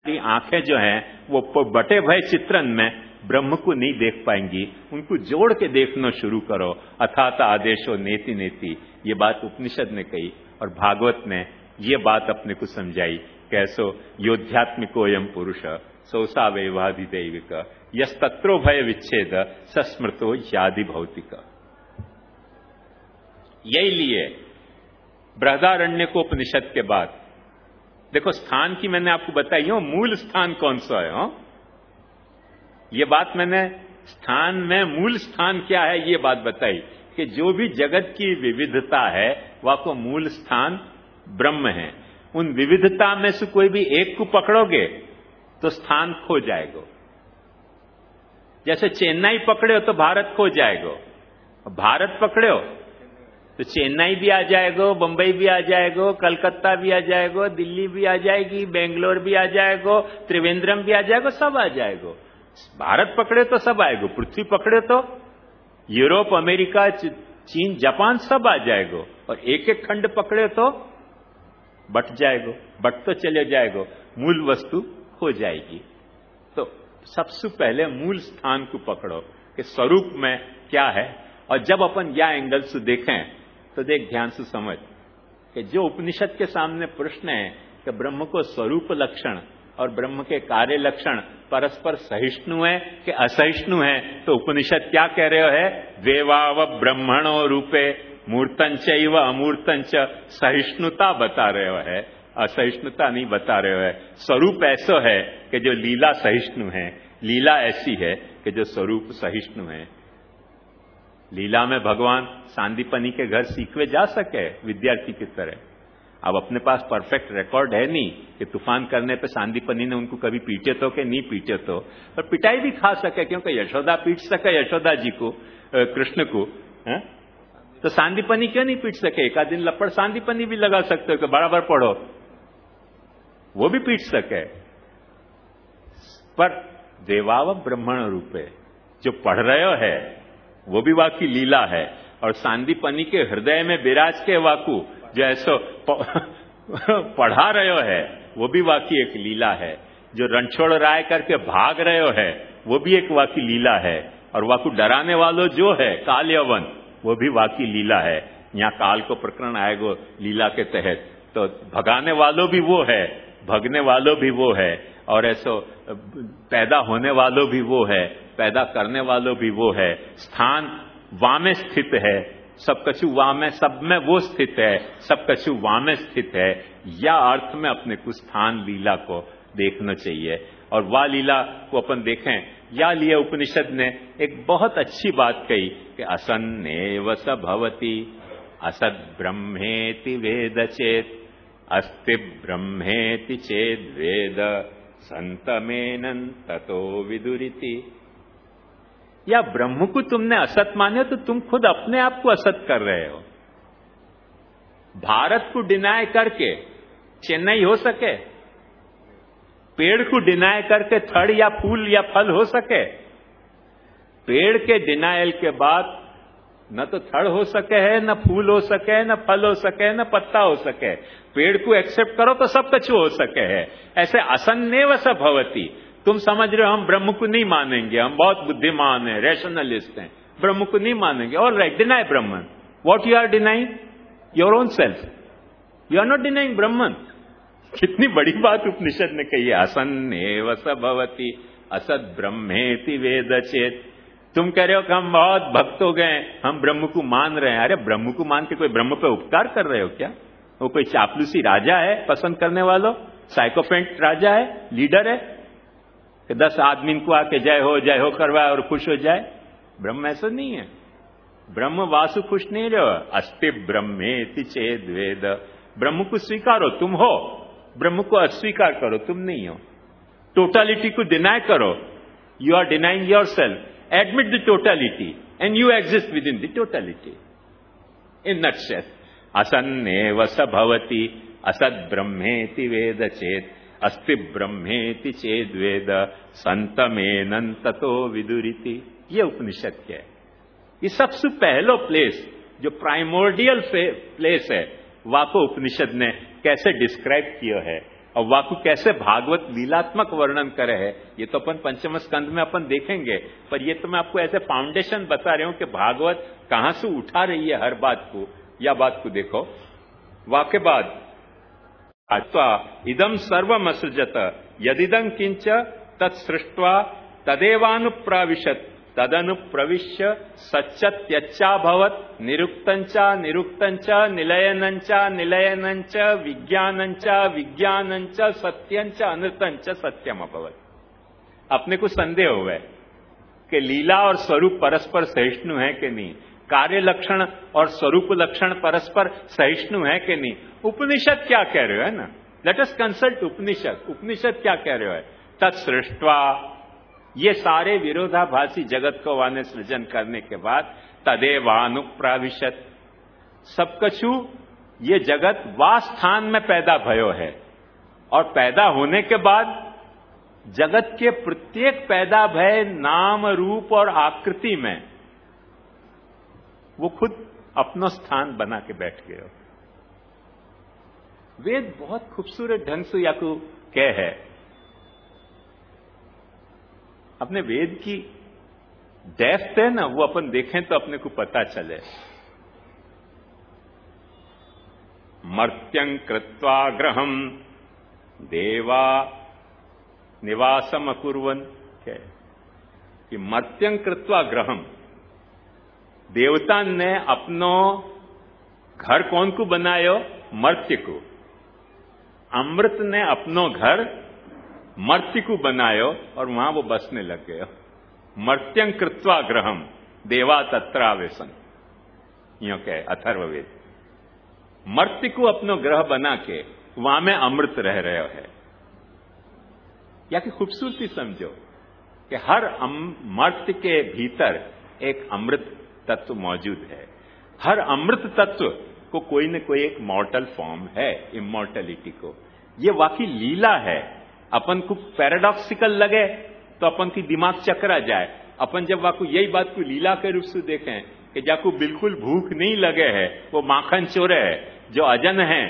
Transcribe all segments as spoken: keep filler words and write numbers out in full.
आंखें जो हैं वो बटे भय चित्रण में ब्रह्म को नहीं देख पाएंगी, उनको जोड़ के देखना शुरू करो। अथात आदेशो नेति नेति, ये बात उपनिषद ने कही और भागवत ने ये बात अपने को समझाई। कैसो योध्यात्मिकोयम पुरुष सोसा वैवाधिदैविक यस्तत्रो भय विच्छेद सस्मृतो यादि भौतिक। यही लिए बृहदारण्यकोपनिषद के बाद देखो स्थान की मैंने आपको बताई हो, मूल स्थान कौन सा है। हो ये बात मैंने स्थान में मूल स्थान क्या है ये बात बताई कि जो भी जगत की विविधता है वह को मूल स्थान ब्रह्म है। उन विविधता में से कोई भी एक को पकड़ोगे तो स्थान खो जाएगा। जैसे चेन्नई पकड़े हो तो भारत खो जाएगा, भारत पकड़े हो तो चेन्नई भी आ जाएगा, बंबई भी आ जाएगा, कलकत्ता भी आ जाएगा, दिल्ली भी आ जाएगी, बेंगलोर भी आ जाएगा, त्रिवेंद्रम भी आ जाएगा, सब आ जाएगा। भारत पकड़े तो सब आएगा, पृथ्वी पकड़े तो यूरोप, अमेरिका, चीन, जापान सब आ जाएगा। और एक एक खंड पकड़े तो बट जाएगा, बट तो चले जाएगा, मूल वस्तु हो जाएगी। तो सबसे पहले मूल स्थान को पकड़ो कि स्वरूप में क्या है। और जब अपन यह एंगल से देखें तो देख ध्यान से समझ कि जो उपनिषद के सामने प्रश्न है कि ब्रह्म को स्वरूप लक्षण और ब्रह्म के कार्य लक्षण परस्पर सहिष्णु है कि असहिष्णु है, तो उपनिषद क्या कह रहे है? द्वेवाव ब्रह्मणो रूपे मूर्तंच एव अमूर्तंच, सहिष्णुता बता रहे है, असहिष्णुता नहीं बता रहे है। स्वरूप ऐसा है कि जो लीला सहिष्णु है, लीला ऐसी है कि जो स्वरूप सहिष्णु है। लीला में भगवान सांदीपनी के घर सीखवे जा सके विद्यार्थी की तरह। अब अपने पास परफेक्ट रिकॉर्ड है नहीं कि तूफान करने पे सांदीपनी ने उनको कभी पीटे तो कि नहीं पीटे तो, पर पिटाई भी खा सके क्योंकि यशोदा पीट सके यशोदा जी को, कृष्ण को है? तो सांदीपनी क्यों नहीं पीट सके? एक आध दिन लपड़ सांदीपनी भी लगा सकते हो कि बराबर पढ़ो, वो भी पीट सके। पर देवाव ब्रह्मण रूपे जो पढ़ रहे हो है वो भी वाकी लीला है, और सांदीपनी के हृदय में विराज के वाकू जो ऐसो पढ़ा रहे हो है वो भी वाकी एक लीला है। जो रणछोड़ राय करके भाग रहे हो है वो भी एक वाकी लीला है, और वाकू डराने वालों जो है काल यवन वो भी वाकी लीला है। यहाँ काल को प्रकरण आएगो लीला के तहत, तो भगाने वालों भी वो है, भगने वालों भी वो है, और ऐसो पैदा होने वालों भी वो है, पैदा करने वालों भी वो है। स्थान वामे स्थित है, सब कछु वामे, सब में वो स्थित है, सब कछु वामे स्थित है। या अर्थ में अपने को स्थान लीला को देखना चाहिए, और वह लीला को अपन देखें। या लिए उपनिषद ने एक बहुत अच्छी बात कही कि असन्नेव स भवति असद ब्रह्मेति वेद चेत अस्ति ब्रह्मेति चेद वेद संतमेनं ततो विदुरिति। या ब्रह्म को तुमने असत माने तो तुम खुद अपने आप को असत कर रहे हो। भारत को डिनाय करके चेन्नई हो सके? पेड़ को डिनाय करके थड़ या फूल या फल हो सके? पेड़ के डिनायल के बाद न तो थड़ हो सके है, न फूल हो सके, न फल हो सके, न पत्ता हो सके। पेड़ को एक्सेप्ट करो तो सब कुछ हो सके है। ऐसे असन्नेव स भवति, तुम समझ रहे हो हम ब्रह्म को नहीं मानेंगे, हम बहुत बुद्धिमान हैं, रैशनलिस्ट हैं, ब्रह्म को नहीं मानेंगे। All right, deny Brahman. What you are denying? Your own self. You are not denying Brahman. कितनी बड़ी बात उपनिषद ने कही है, असन्नेव स भवति असद ब्रह्मेति वेद चेत। तुम कह रहे हो कि हम बहुत भक्त हो गए, हम ब्रह्म को मान रहे हैं। अरे ब्रह्म को मान के कोई ब्रह्म पे उपकार कर रहे हो क्या? वो कोई चापलूसी राजा है पसंद करने वालों? साइकोपेंट राजा है, लीडर है कि दस आदमी को आके जय हो जय हो करवाए और खुश हो जाए? ब्रह्म ऐसा नहीं है। ब्रह्म वासु खुश नहीं रहो। अस्ति ब्रह्मेति चेद वेद, ब्रह्म को स्वीकारो, तुम हो। ब्रह्म को अस्वीकार करो, तुम नहीं हो। टोटालिटी को डिनाय करो, यू आर डिनाइंग योर सेल्फ। Admit the totality and you exist within the totality. In nutshell, asanneva sa bhavati asad brahmeti veda chet asti brahmeti ched veda santamenan tato viduriti। ये उपनिषद क्या है? ये सबसे पहलो place जो primordial place है, वाको उपनिषद ने कैसे डिस्क्राइब किया है और वाकु कैसे भागवत लीलात्मक वर्णन करे है ये तो अपन पंचम स्कंद में अपन देखेंगे, पर ये तो मैं आपको ऐसे फाउंडेशन बता रहा हूं कि भागवत कहां से उठा रही है हर बात को। या बात को देखो, वाक्य बाद अत्वा इदम सर्वम असृजत यदिदं किंच तत्सृष्ट्वा तदेवानुप्राविशत तदनुप्रविश्य सच्चत्यच्चाभवत् निरुक्तंचा निरुक्तंचा निलयनंचा निलयनंचा विज्ञानंचा विज्ञानंचा सत्यंचा अनृतंचा सत्यम अभवत्। अपने को संदेह हुआ है कि लीला और स्वरूप परस्पर सहिष्णु है कि नहीं, कार्य लक्षण और स्वरूप लक्षण परस्पर सहिष्णु है कि नहीं। उपनिषद क्या कह रहे हो है ना, लेट अस कंसल्ट उपनिषद। उपनिषद क्या कह रहे हो है, तत्सृष्ट्वा, ये सारे विरोधाभासी जगत को वाने सृजन करने के बाद तदेवानुप्राविशत, सब कछु ये जगत वा स्थान में पैदा भयो है, और पैदा होने के बाद जगत के प्रत्येक पैदा भय नाम रूप और आकृति में वो खुद अपना स्थान बना के बैठ गए हो। वेद बहुत खूबसूरत ढंग से याकू कह है, अपने वेद की डेप्थ है ना, वो अपन देखें तो अपने को पता चले। मर्त्यं कृत्वा ग्रहम देवा निवासम अकुर्वन, क्या कि मर्त्यं कृत्वा ग्रहम, देवता ने अपनो घर कौन को बनायो, मर्त्य को। अमृत ने अपनो घर मर्त्य को बनायो और वहां वो बसने लग गए। मर्त्यं कृत्वा ग्रहम देवा तत्रावेशन, यो कहे अथर्ववेद। मर्त्य को अपनो ग्रह बना के वहां में अमृत रह रहे है। या कि खूबसूरती समझो कि हर मर्त्य के भीतर एक अमृत तत्व मौजूद है। हर अमृत तत्व को कोई न कोई एक मॉर्टल फॉर्म है, इमॉर्टलिटी को। ये वाकई लीला है। अपन को पैराडॉक्सिकल लगे तो अपन की दिमाग चकरा जाए। अपन जब वाकू यही बात को लीला के रूप से देखें कि जाकू बिल्कुल भूख नहीं लगे है, वो माखन चोरे है, जो अजन है,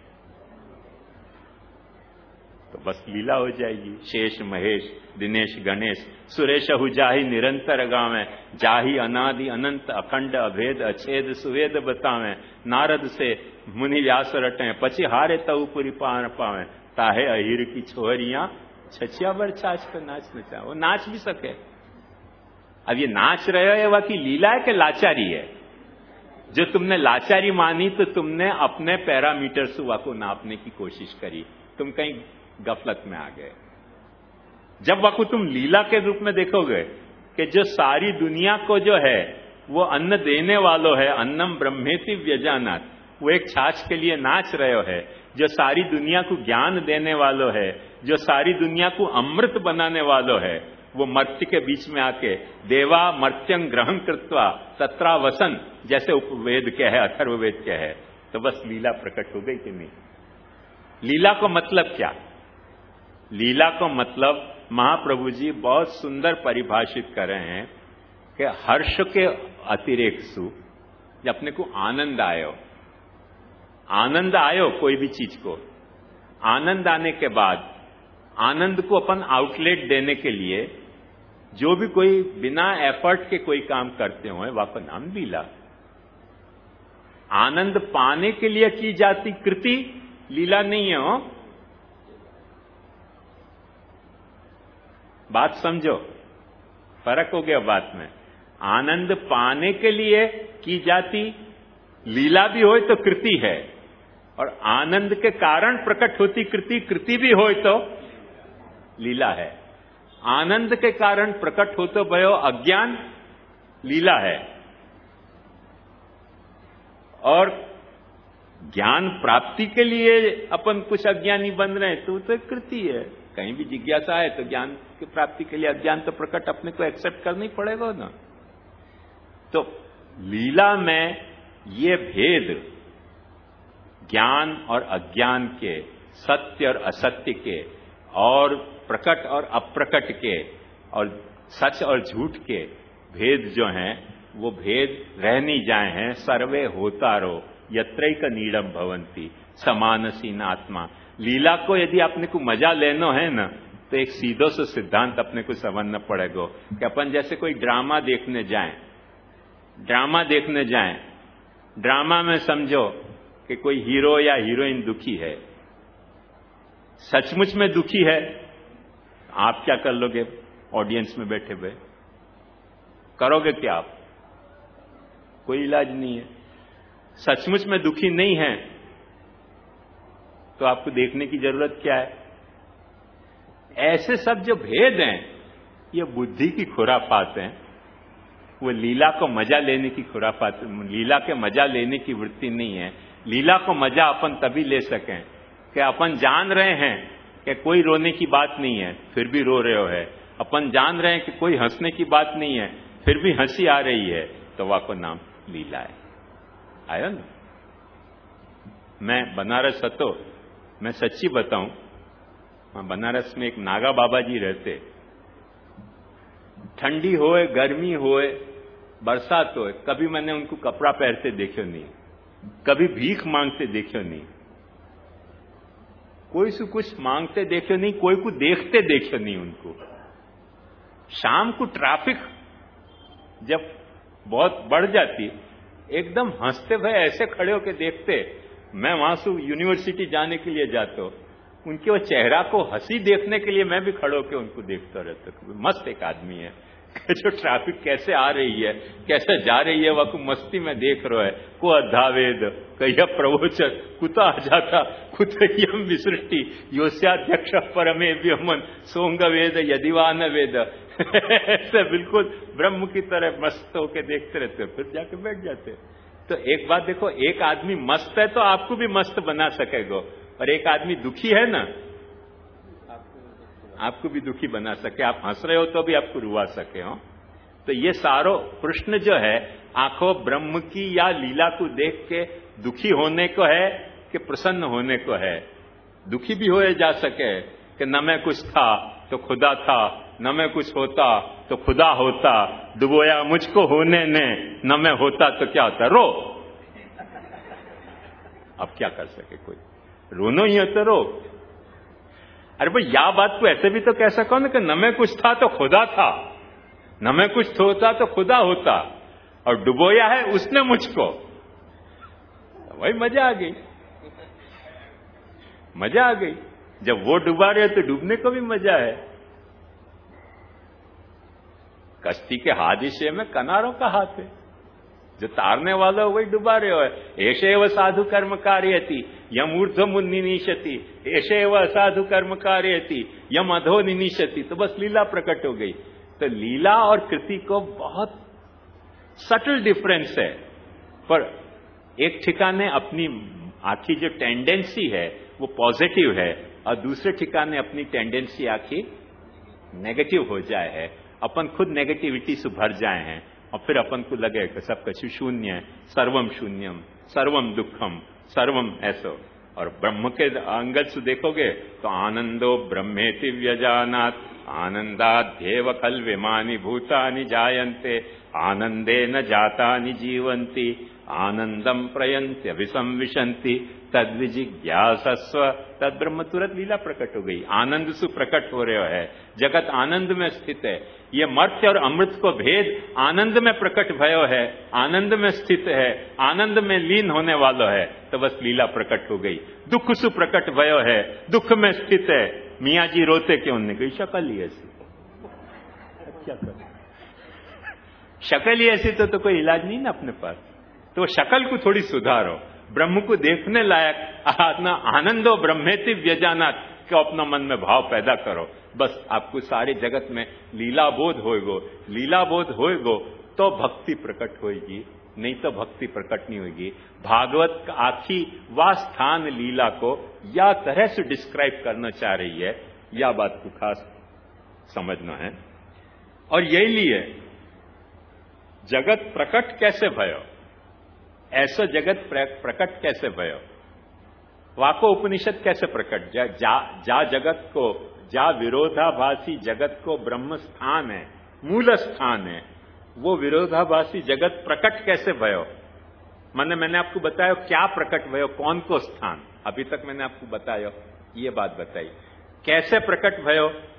तो बस लीला हो जाएगी। शेष महेश दिनेश गणेश सुरेश हुजाही निरंतर गावे, जाही अनादि अनंत अखंड अभेद अछेद सुवेद बतावे, नारद से मुनि व्यास रटे पची हारे तऊ पूरी पार पावे, ताहे अहिर की छोहरियां छछिया बर छाछ पे नाच नचा। वो नाच भी सके। अब ये नाच रहे हो ये वाकई लीला है कि लाचारी है? जो तुमने लाचारी मानी तो तुमने अपने पैरामीटर से वाको नापने की कोशिश करी, तुम कहीं गफलत में आ गए। जब वाकू तुम लीला के रूप में देखोगे कि जो सारी दुनिया को जो है वो अन्न देने वालों है, अन्नम ब्रह्मेति व्यजानात, वो एक छाछ के लिए नाच रहे हो है। जो सारी दुनिया को ज्ञान देने वालों है, जो सारी दुनिया को अमृत बनाने वालों है, वो मर्त्य के बीच में आके देवा मर्त्यं ग्रहण कृत्वा तत्रा वसन, जैसे उपवेद क्या है, अथर्ववेद क्या है, तो बस लीला प्रकट हो गई कि नहीं। लीला को मतलब क्या? लीला को मतलब महाप्रभु जी बहुत सुंदर परिभाषित कर रहे हैं कि हर्ष के अतिरेक सु, जब अपने को आनंद आयो, आनंद आयो कोई भी चीज को, आनंद आने के बाद आनंद को अपन आउटलेट देने के लिए जो भी कोई बिना एफर्ट के कोई काम करते हो वह का नाम लीला। आनंद पाने के लिए की जाती कृति लीला नहीं है। हो बात समझो, फर्क हो गया बात में। आनंद पाने के लिए की जाती लीला भी हो तो कृति है, और आनंद के कारण प्रकट होती कृति कृति भी हो तो लीला है। आनंद के कारण प्रकट हो तो भयो अज्ञान, लीला है। और ज्ञान प्राप्ति के लिए अपन कुछ अज्ञानी बन रहे हैं तो तो कृति है। कहीं भी जिज्ञासा है तो ज्ञान की प्राप्ति के लिए अज्ञान तो प्रकट अपने को एक्सेप्ट करना ही पड़ेगा ना। तो लीला में ये भेद ज्ञान और अज्ञान के, सत्य और असत्य के, और प्रकट और अप्रकट के, और सच और झूठ के भेद जो हैं वो भेद रह नहीं जाए हैं। सर्वे होतारो यत्रैक नीडम भवंती समानसीन आत्मा। लीला को यदि आपने को मजा लेना है ना, तो एक सीधो से सिद्धांत अपने को समझना पड़ेगा कि अपन जैसे कोई ड्रामा देखने जाएं, ड्रामा देखने जाएं, ड्रामा में समझो कि कोई हीरो या हीरोइन दुखी है, सचमुच में दुखी है, आप क्या कर लोगे? ऑडियंस में बैठे हुए करोगे क्या आप? कोई इलाज नहीं है। सचमुच में दुखी नहीं है तो आपको देखने की जरूरत क्या है? ऐसे सब जो भेद हैं ये बुद्धि की खुराफात हैं, वो लीला को मजा लेने की खुराफात, लीला के मजा लेने की वृत्ति नहीं है। लीला को मजा अपन तभी ले सकें कि अपन जान रहे हैं कि कोई रोने की बात नहीं है फिर भी रो रहे हो है, अपन जान रहे हैं कि कोई हंसने की बात नहीं है फिर भी हंसी आ रही है, तो वह को नाम लीला है। आया ना? मैं बनारस हतो, मैं सच्ची बताऊं, बनारस में एक नागा बाबा जी रहते। ठंडी होए, गर्मी होए, बरसात होए, कभी मैंने उनको कपड़ा पहनते देखो नहीं, कभी भीख मांगते देखो नहीं, कोई से कुछ मांगते देखो नहीं, कोई को देखते देखो नहीं उनको। शाम को ट्रैफिक जब बहुत बढ़ जाती, एकदम हंसते भय ऐसे खड़े होकर देखते। मैं वहां से यूनिवर्सिटी जाने के लिए जाता हूं, उनके वो चेहरा को हंसी देखने के लिए मैं भी खड़े होकर उनको देखता रहता। मस्त एक आदमी है, जो ट्रैफिक कैसे आ रही है, कैसे जा रही है, वह मस्ती में देख रहा है। को अद्धावेद कह्य प्रवोचन कुता आ जाता कुतयम विसृष्टि योस्याध्यक्ष परमे व्योमन सोंग वेद यदिवान वेद। ऐसे बिल्कुल ब्रह्म की तरह मस्त होके देखते रहते, फिर जाके बैठ जाते। तो एक बात देखो, एक आदमी मस्त है तो आपको भी मस्त बना सकेगा, और एक आदमी दुखी है ना, आपको भी दुखी बना सके। आप हंस रहे हो तो भी आपको रुआ सके हो। तो ये सारो प्रश्न जो है आंखों ब्रह्म की या लीला को देख के दुखी होने को है कि प्रसन्न होने को है। दुखी भी हो जा सके कि न मैं कुछ था तो खुदा था, न मैं कुछ होता तो खुदा होता, डुबोया मुझको होने ने, न मैं होता तो क्या होता, रो। अब क्या कर सके कोई, रोनो ही हो तो रो। अरे भाई या बात को ऐसे भी तो कह सको ना कि न मैं कुछ था तो खुदा था, न मैं कुछ होता तो खुदा होता, और डुबोया है उसने मुझको। वही मजा आ गई, मजा आ गई। जब वो डुबा रहे तो डूबने को भी मजा है। कश्ती के हादिसे में किनारों का हाथ है, जो तारने वाला वही डुबा रहे हो। ऐसे व साधु कर्म कार्यति यम ऊर्ध्व निनिशति, ऐसे व साधु कर्म कार्यति यम अधो निनिशति। तो बस लीला प्रकट हो गई। तो लीला और कृति को बहुत सटल डिफरेंस है, पर एक ठिकाने अपनी आखी जो टेंडेंसी है वो पॉजिटिव है, और दूसरे ठिकाने अपनी टेंडेंसी आखी नेगेटिव हो जाए है। अपन खुद नेगेटिविटी से भर जाए हैं, और फिर अपन को लगे कि सब कुछ शून्य है, सर्वम शून्यम, सर्वम दुखम, सर्वम ऐसो। और ब्रह्म के अंगल से देखोगे तो आनंदो ब्रह्मेति व्यजानात् आनंदाध्येव खल विमानि भूतानि जायन्ते आनंदे न जातानि जीवन्ति आनंदम प्रयन्त्य विसंविशन्ति तद्विजिज्ञासस्व। तद ब्रह्म तुरंत लीला प्रकट हो गई, आनंद से प्रकट हो रहे है, जगत आनंद में स्थित है। ये मर्त्य और अमृत को भेद आनंद में प्रकट भयो है, आनंद में स्थित है, आनंद में लीन होने वाला है, तो बस लीला प्रकट हो गई। दुख से प्रकट भयो है, दुख में स्थित है। मियाँ जी रोते क्यों? ने कही शक्ल ही ऐसी, क्या कर शक्ल ही ऐसी, तो, तो कोई इलाज नहीं ना अपने पास। तो शक्ल को थोड़ी सुधारो, ब्रह्म को देखने लायक अपना आनंदो ब्रह्मेति व्यजानात को अपना मन में भाव पैदा करो। बस आपको सारे जगत में लीला बोध होएगो, लीला बोध होएगो तो भक्ति प्रकट होएगी, नहीं तो भक्ति प्रकट नहीं होगी। भागवत का आखी वा स्थान लीला को या तरह से डिस्क्राइब करना चाह रही है, या बात को खास समझना है। और यही लिए जगत प्रकट कैसे भयो, ऐसा जगत प्रकट कैसे भयो, वाको उपनिषद कैसे प्रकट, जा, जा, जा जगत को, जा विरोधाभासी जगत को ब्रह्म स्थान है, मूल स्थान है, वो विरोधाभासी जगत प्रकट कैसे भयो। मैंने मैंने आपको बताया क्या प्रकट भयो, कौन को स्थान, अभी तक मैंने आपको बताया ये बात बताई। कैसे प्रकट भयो